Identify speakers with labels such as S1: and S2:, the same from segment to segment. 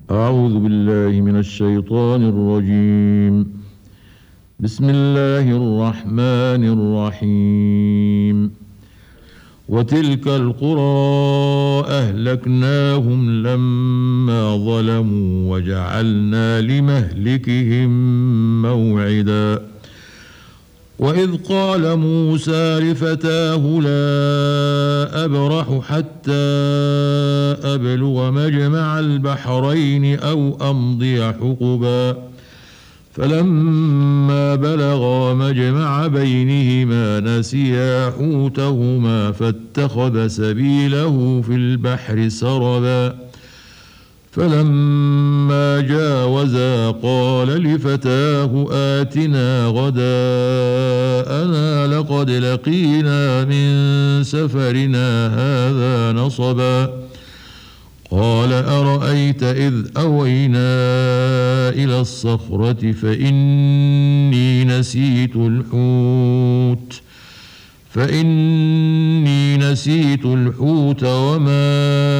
S1: أعوذ بالله من الشيطان الرجيم. بسم الله الرحمن الرحيم. وتلك القرى أهلكناهم لما ظلموا وجعلنا لمهلكهم موعدا. وإذ قال موسى لفتاه لا أبرح حتى أبلغ مجمع البحرين أو أمضي حقبا فلما بلغا مجمع بينهما نسيا حوتهما فاتخذ سبيله في البحر سربا فلما جاوزا قال لفتاه آتنا غداءنا لقد لقينا من سفرنا هذا نصبا قال أرأيت إذ أوينا إلى الصخرة فإني نسيت الحوت وما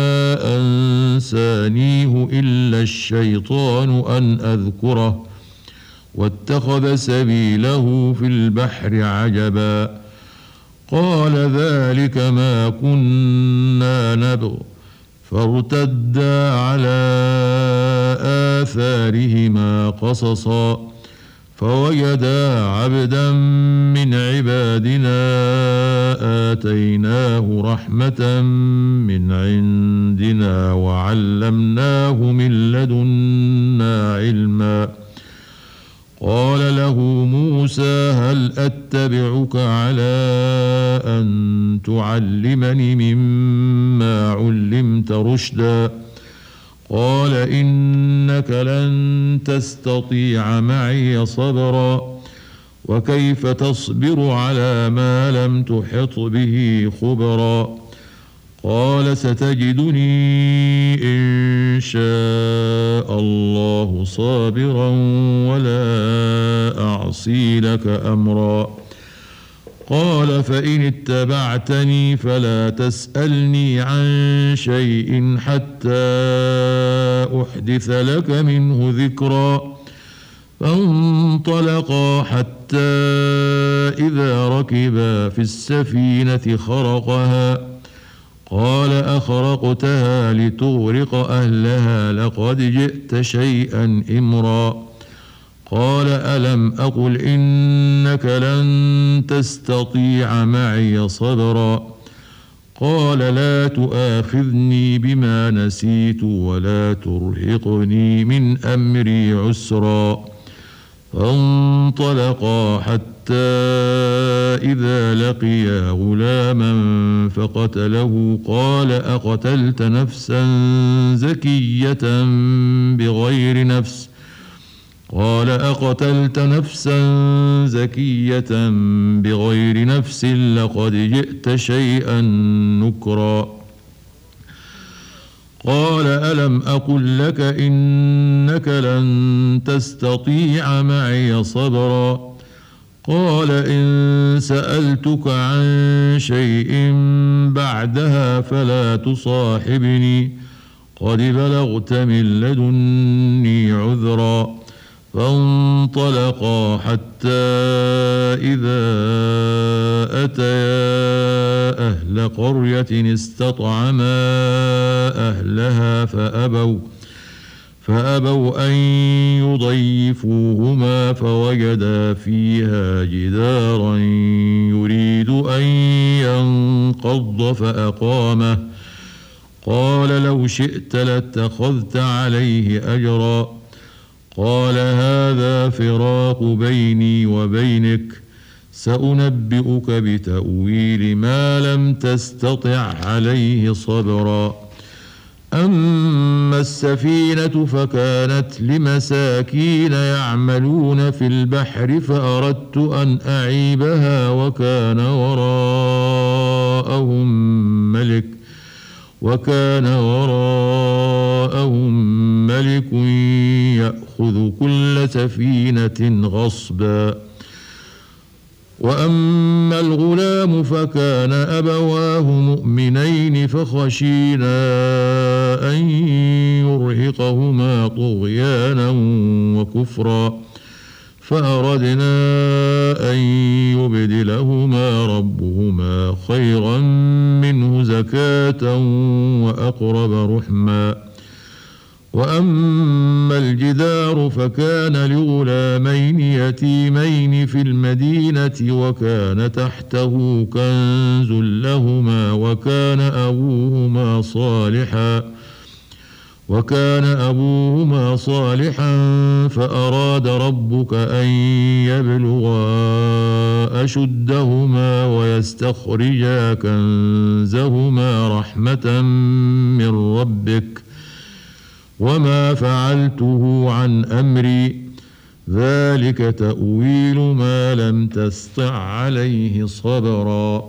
S1: أنسانيه إلا الشيطان أن أذكره واتخذ سبيله في البحر عجبا قال ذلك ما كنا نبغ فارتدا على آثارهما قصصا فوجدا عبدا من عبادنا آتيناه رحمة من عندنا وعلمناه من لدنا علما قال له موسى هل أتبعك على أن تعلمني مما علمت رشدا قال إنك لن تستطيع معي صبرا وكيف تصبر على ما لم تحط به خبرا قال ستجدني إن شاء الله صابرا ولا أعصي لك أمرا قال فإن اتبعتني فلا تسألني عن شيء حتى أحدث لك منه ذكرا فانطلقا حتى إذا ركبا في السفينة خرقها قال أخرقتها لتغرق أهلها لقد جئت شيئا إمرا قال ألم أقل إنك لن تستطيع معي صبرا قال لا تؤاخذني بما نسيت ولا ترهقني من أمري عسرا فانطلقا حتى إذا لقيا غلاما فقتله قال أقتلت نفسا زكية بغير نفس قال أقتلت نفسا زكية بغير نفس لقد جئت شيئا نكرا قال ألم أقل لك إنك لن تستطيع معي صبرا قال إن سألتك عن شيء بعدها فلا تصاحبني قد بلغت من لدني عذرا فانطلقا حتى إذا أتيا أهل قرية استطعما أهلها فأبوا أن يضيفوهما فوجدا فيها جدارا يريد أن ينقض فأقامه قال لو شئت لاتخذت عليه أجرا قال هذا فراق بيني وبينك سأنبئك بتأويل ما لم تستطع عليه صبرا أما السفينة فكانت لمساكين يعملون في البحر فأردت أن أعيبها وكان وراءهم ملك يأخذ كل سفينة غصبا وأما الغلام فكان أبواه مؤمنين فخشينا أن يرهقهما طغيانا وكفرا فأردنا أن يبدلهما ربهما خيرا منه زكاة وأقرب رحما. وأما الجدار فكان لغلامين يتيمين في المدينة وكان تحته كنز لهما وكان أبوهما صالحا فأراد ربك أن يبلغا أشدهما ويستخرجا كنزهما رحمة من ربك وما فعلته عن أمري ذلك تأويل ما لم تسطع عليه صبرا.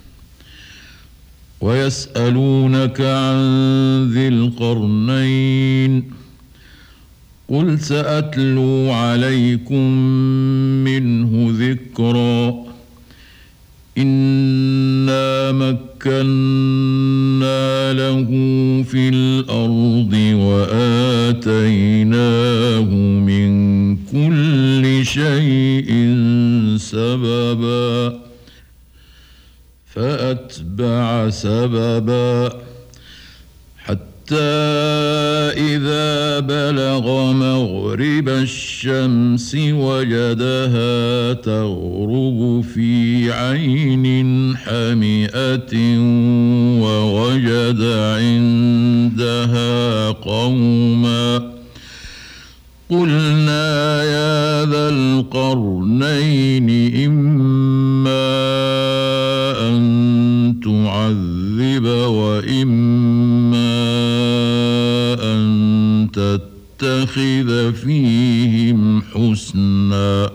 S1: ويسألونك عن ذي القرنين قل سأتلو عليكم منه ذكرا إنا مكنا له في الأرض وآتيناه من كل شيء سببا فأتبع سببا حتى إذا بلغ مغرب الشمس وجدها تغرب في عين حمئة ووجد عندها قوما قلنا يا ذا القرنين إما أن تعذب وإما أن تتخذ فيهم حسنا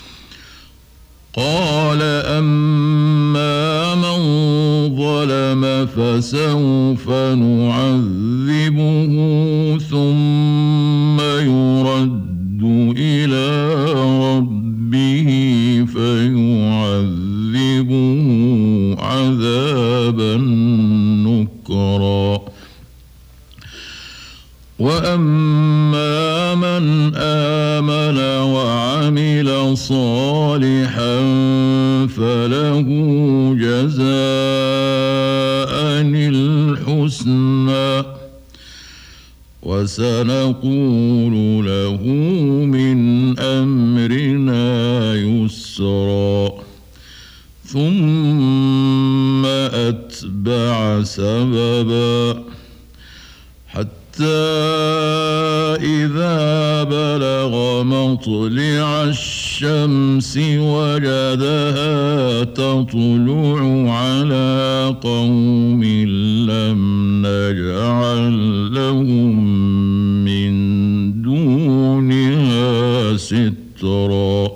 S1: قال أما من ظلم فسوف نعذبه ثم يرد إلى ربه فيعذبه عذابا نكرا وأما من آمن وعمل صالحا فله جزاء الحسنى وسنقول له من أمرنا يسرا ثم أتبع سببا حتى إذا بلغ مطلع الشمس وجدها تطلع على قوم لم نجعل لهم من دونها سترا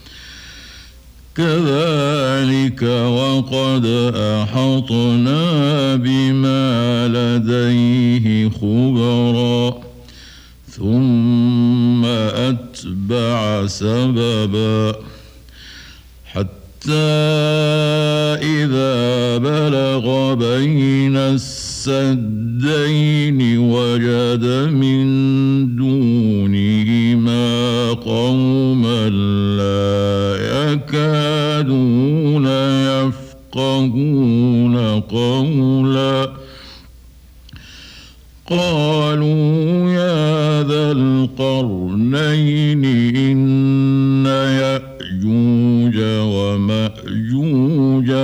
S1: كذلك وقد أحطنا بما لديه خبرا ثم أتبع سببا حتى إذا بلغ بين السدين وجد من دونهما قوما لا يكادون يفقهون قولا قالوا يا ذا القرنين إن يأجوج ومأجوج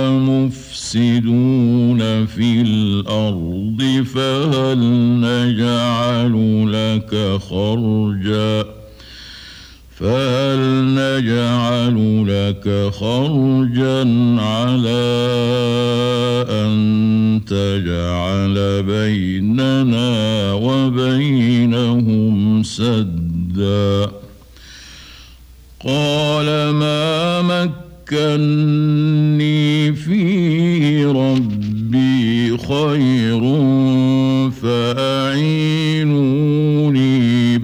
S1: مفسدون في الأرض فهل نجعل لك خرجا على أن تجعل بيننا وبينهم سدا قال ما مكني فيه ربي خير فأعينوني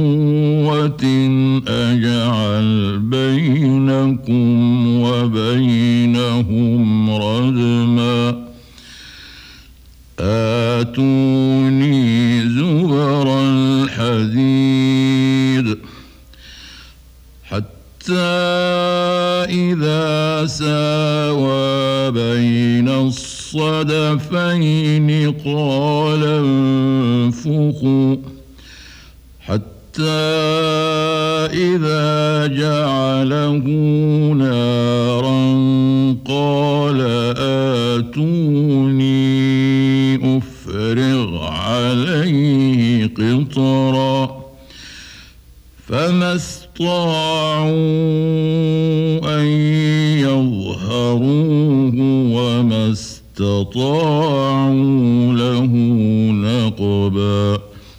S1: بقوة أجعل بينكم وبين مزيد حتى إذا ساوى بين الصدفين قال انفخوا حتى إذا جعله نارا قال آتوني أفرغ عليه قطرا فما استطاعوا أن يظهروه وما استطاعوا له نقبا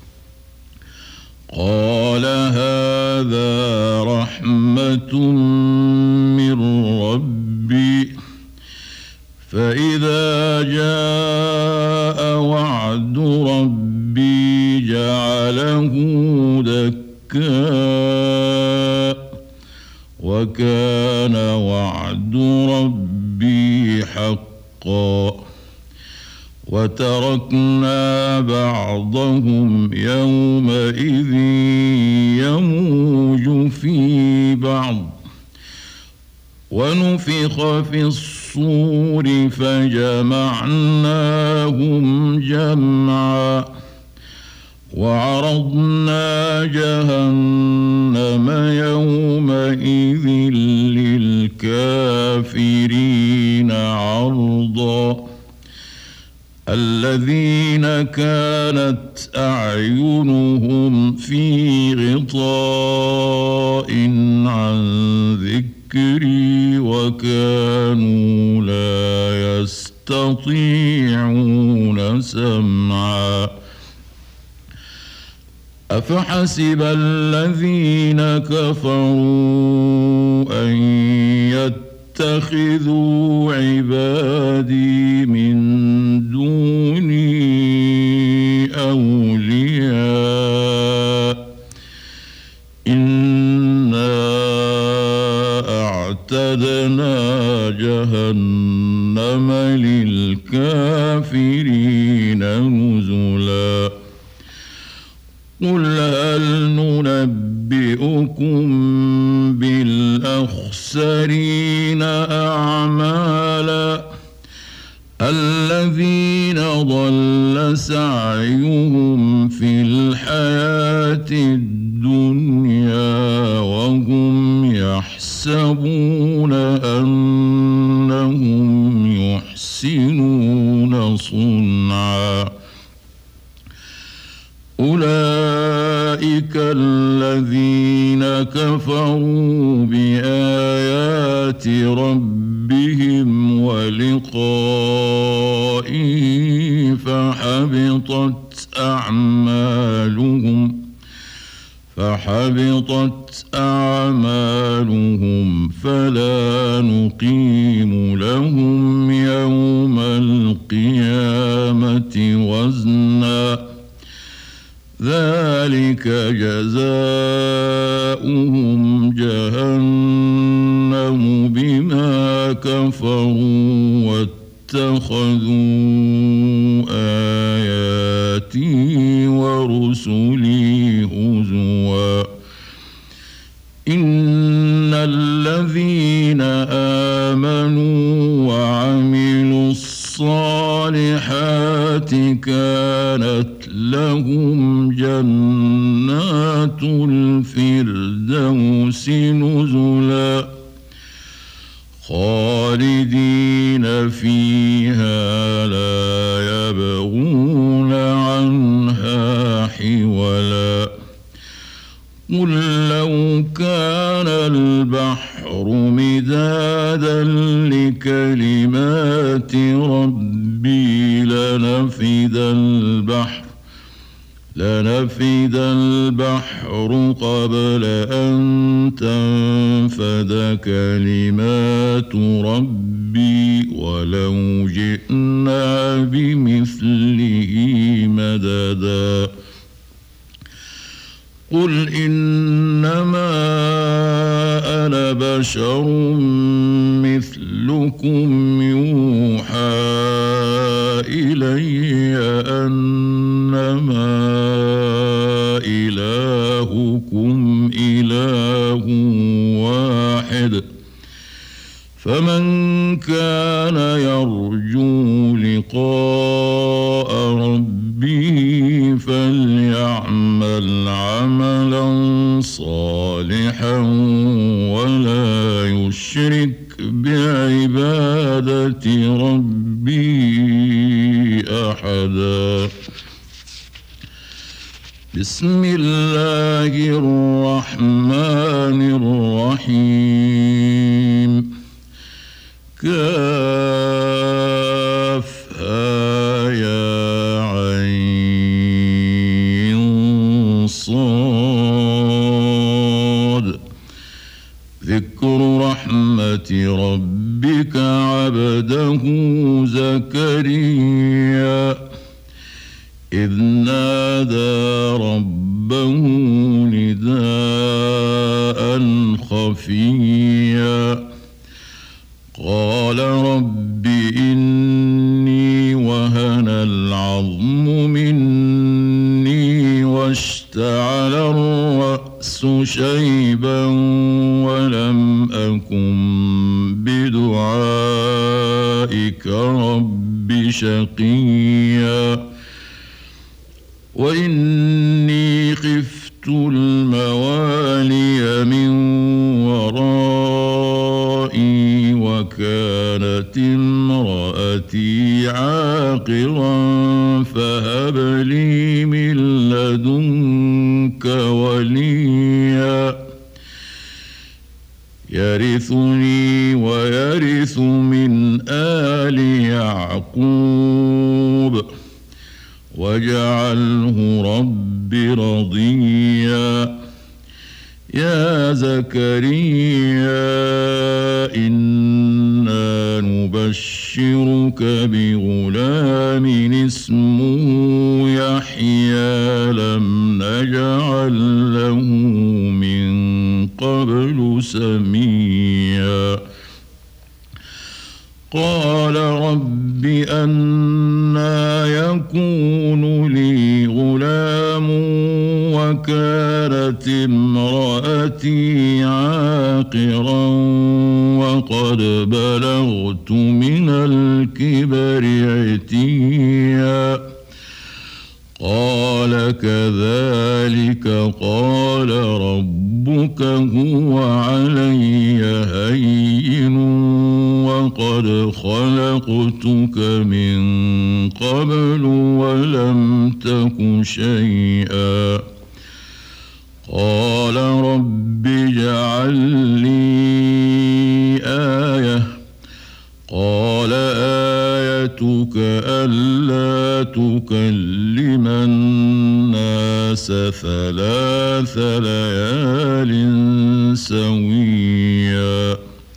S1: قال هذا رحمة من ربي فإذا جاء وعد ربي جعله دكا وكان وعد ربي حقا وتركنا بعضهم يومئذ يموج في بعض ونفخ في الصور فجمعناهم جمعا وعرضنا جهنم يومئذ للكافرين عرضا الذين كانت أعينهم في غطاء عن ذكري وكانوا لا يستطيعون سمعا أفحسب الذين كفروا أن يتخذوا عبادي من دوني أولياء إنا أعتدنا جهنم للكافرين نزلا قل هل ننبئكم بالأخسرين أعمالا الذين ضل سعيهم في الحياة الدنيا وهم يحسبون أنهم يحسنون صنعا أولئك الذين كفروا بآيات ربهم ولقائه فحبطت أعمالهم فلا نقيم لهم يوم القيامة وزنا ذلك جزاؤهم جهنم بما كفروا واتخذوا آياتي ورسلي هزوا إن الذين آمنوا وعملوا الصالحات كانت لهم جنات الفردوس نزلا خالدين فيها لا يبغون عنها حولا قل لو كان البحر مدادا لكلمات ربي لنفد البحر قبل أن تنفد كلمات ربي ولو جئنا بمثله مددا قل إنما أنا بشر مثلكم يوحى إلي أنما إلهكم إلهكم إله واحد فمن كان يرجو لقاء ربه فليعمل عملا صالحا ولا يشرك بعبادة ربه أحدا. بسم الله الرحمن الرحيم. كافها يا عين صاد. ذكر رحمة ربك عبده زكريا إذ نادى ربه نداء خفيا قال رب إني وهن العظم مني واشتعل الرأس شيبا ولم أكن بدعائك رب شقيا وإني خفت الموالي من ورائي وكانت امرأتي عاقرا فهب لي من لدنك وليا يرثني ويرث من آل يعقوب واجعله رب رضيا. يا زكريا إنا نبشرك بغلام اسمه يحيى لم نجعل له من قبل سميا قال رب أنى يكون لي غلام وكانت امرأتي عاقرا وقد بلغت من الكبر عتيا قال كذلك قال ربك هو علي هين وقد خلقتك من قبل ولم تك شيئا قال رب اجعل لي آية قال آيتك ألا تكلم الناس 3 ليال سويا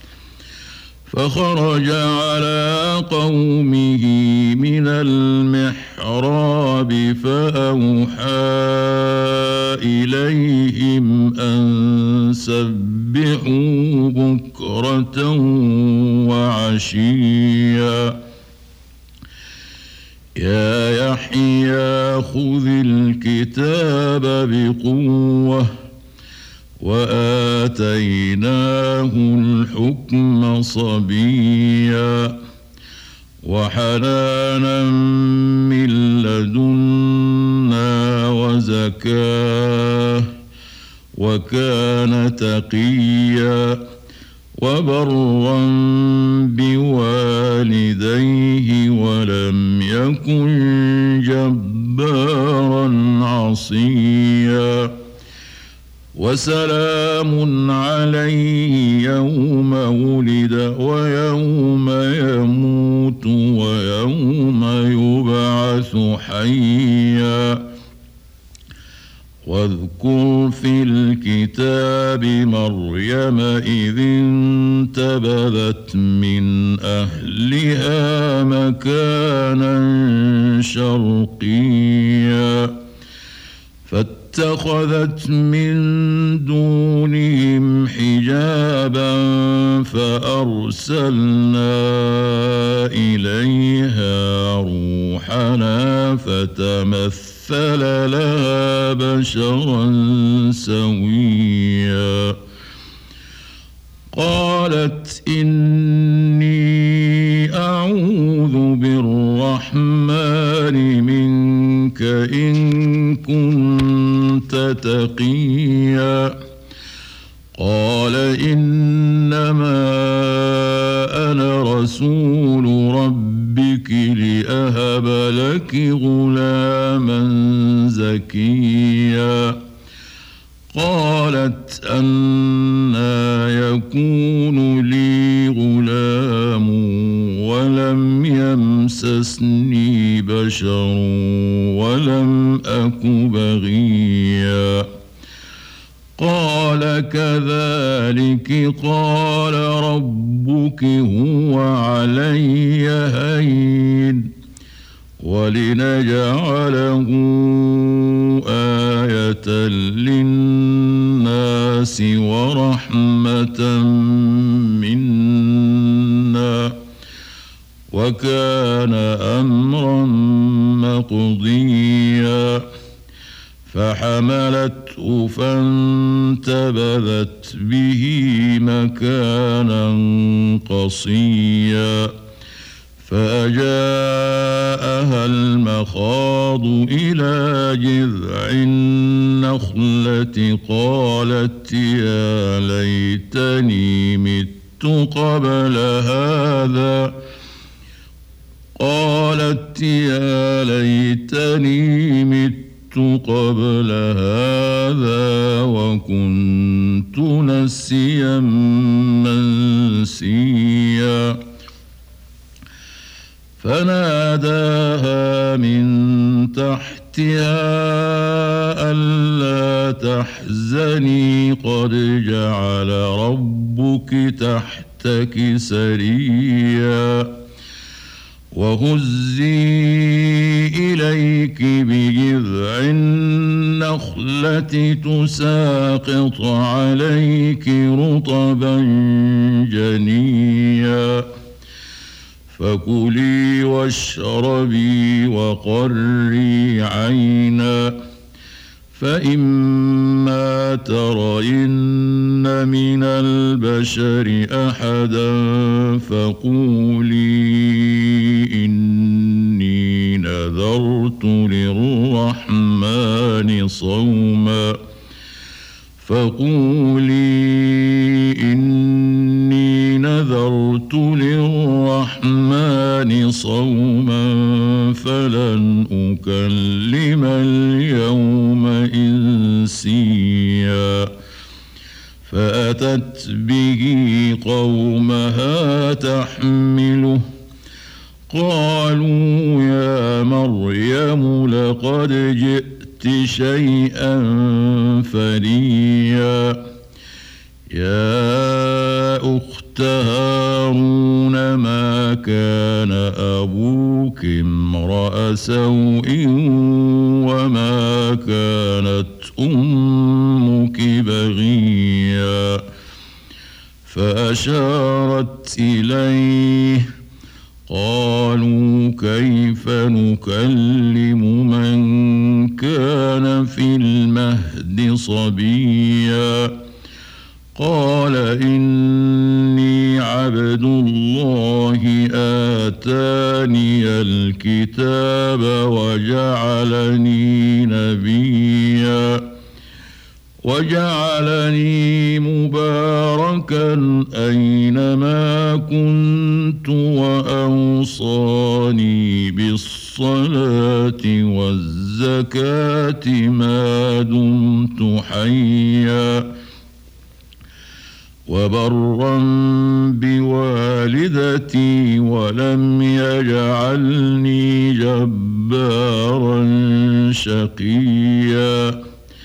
S1: فخرج على قومه من المحراب فأوحى إليهم أن سبحوا بكرة وعشيا يا يحيى خذ الكتاب بقوة وآتيناه الحكم صبيا وحنانا من لدنا وزكاة وكان تقيا وبرا بوالديه ولم يكن جبارا عصيا وسلام عليه يوم ولد ويوم يموت ويوم يبعث حيا واذكر في الكتاب مريم إذ انتبذت من أهلها مكانا شرقيا فاتخذت من دونهم حجابا فأرسلنا إليها روحنا فتمثل فَمَثَّلَ لَهَا بَشَرًا سَوِيًّا قالت إني أعوذ بالرحمن منك إن كنت تقيا قال إنما أنا رسول ربك لأهب لك غلاما زكيا قالت أنى يكون لي غلام ولم يمسسني بشر ولم أك بغيا قال كذلك قال ربك هو علي هين ولنجعله آية للناس ورحمة منا وكان أمرا مقضيا فحملته فانتبذت به مكانا قصيا فأجاءها المخاض إلى جذع النخلة قالت يا ليتني مت قبل هذا قبل هذا وكنت نسيا منسيا فناداها من تحتها ألا تحزني قد جعل ربك تحتك سريا وهزي إليك بجذع النخلة تساقط عليك رطبا جنيا فكلي واشربي وقري عينا فإما ترين من البشر أحدا فقولي إني نذرت للرحمن صوما فلن أكلم اليوم إنسيا فأتت به قومها تحمله قالوا يا مريم لقد جئت شيئا فريا يا أخت هارون ما كان أبوك امرأ سوء وما كانت أمك بغيا فأشارت إليه قالوا كيف نكلم من كان في المهد صبيا قال إني عبد الله آتاني الكتاب وجعلني مباركا أينما كنت وأوصاني بالصلاة والزكاة ما دمت حيا وبرا بوالدتي ولم يجعلني جبارا شقيا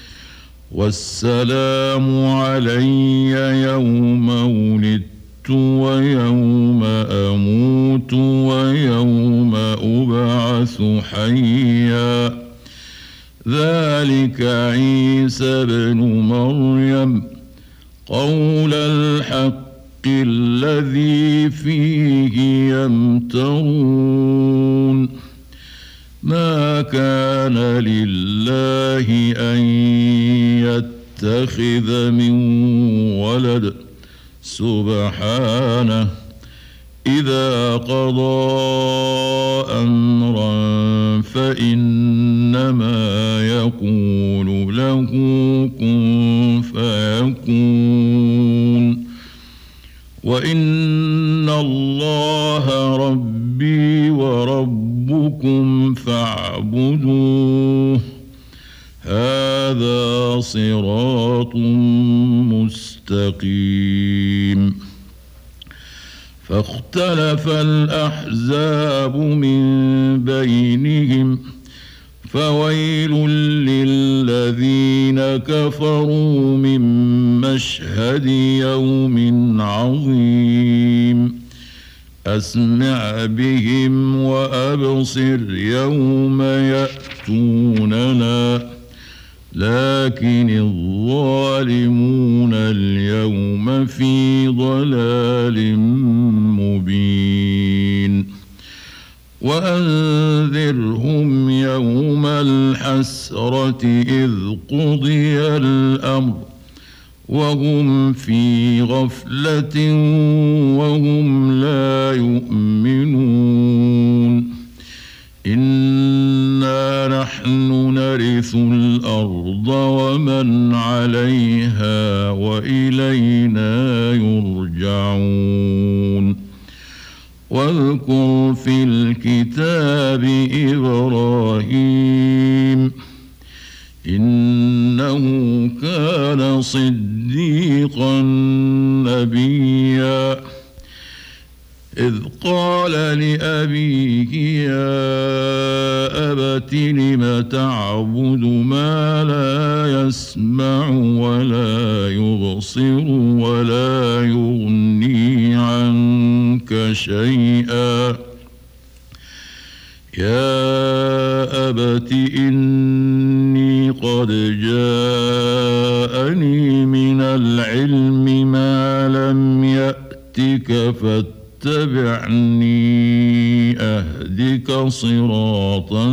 S1: والسلام علي يوم ولدت ويوم أموت ويوم أبعث حيا ذلك عيسى بن مريم قول الحق الذي فيه يمترون ما كان لله أن يتخذ من ولد سبحانه إذا قضى أمرا فإنما يقول له كن فيكون وإن الله ربي وربكم فاعبدوه هذا صراط مستقيم فاختلف الأحزاب من بينهم فويل للذين كفروا من مشهد يوم عظيم أسمع بهم وأبصر يوم يأتوننا لكن الظالمون اليوم في ضلال مبين وأنذرهم يوم الحسرة إذ قضي الأمر وهم في غفلة وهم لا يؤمنون إنا نحن نرث الأرض ومن عليها وإلينا يرجعون واذكر في الكتاب إبراهيم إنه كان صديقا نبيا إذ قال لأبيه يا أبت لم تعبد ما لا يسمع ولا يبصر ولا يغني عنك شيئا يا أبت إني قد جاءني من العلم ما لم يأتك فاتبعني أهدك صراطا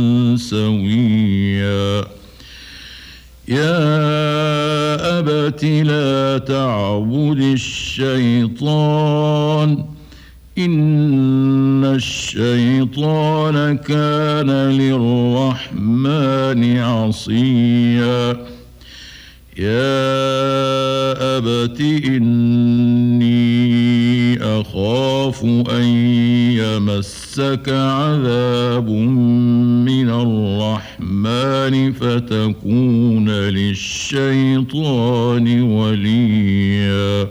S1: سويا يا أبت لا تعبد الشيطان إن الشيطان كان للرحمن عصيا يا أبت إني أخاف أن يمسك عذاب من الرحمن فتكون للشيطان وليا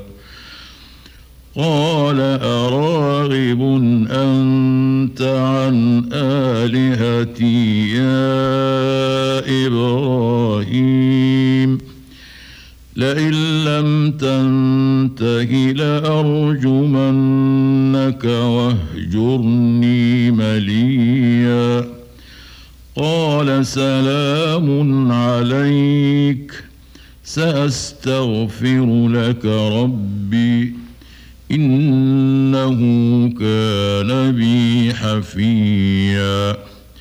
S1: قال أراغب أنت عن آلهتي يا إبراهيم لئن لم تنته لأرجمنك واهجرني مليا قال سلام عليك سأستغفر لك ربي إنه كان بي حفيا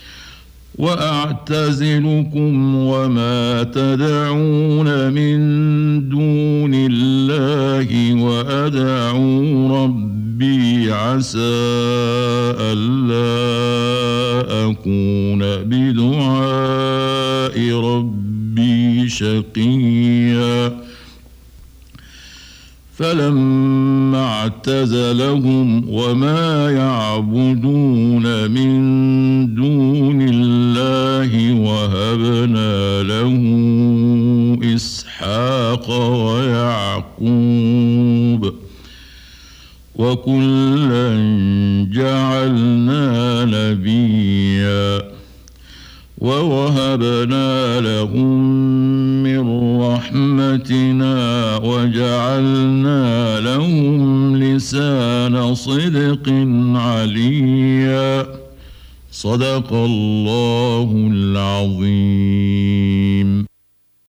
S1: وأعتزلكم وما تدعون من دون الله وأدعو ربي عسى ألا أكون بدعاء ربي شقيا فلما اعتزلهم وما يعبدون من دون الله وهبنا له إسحاق ويعقوب وكلا جعلنا نبيا ووهبنا لهم من رحمتنا وجعلنا لهم لسان صدق عليا صدق الله العظيم.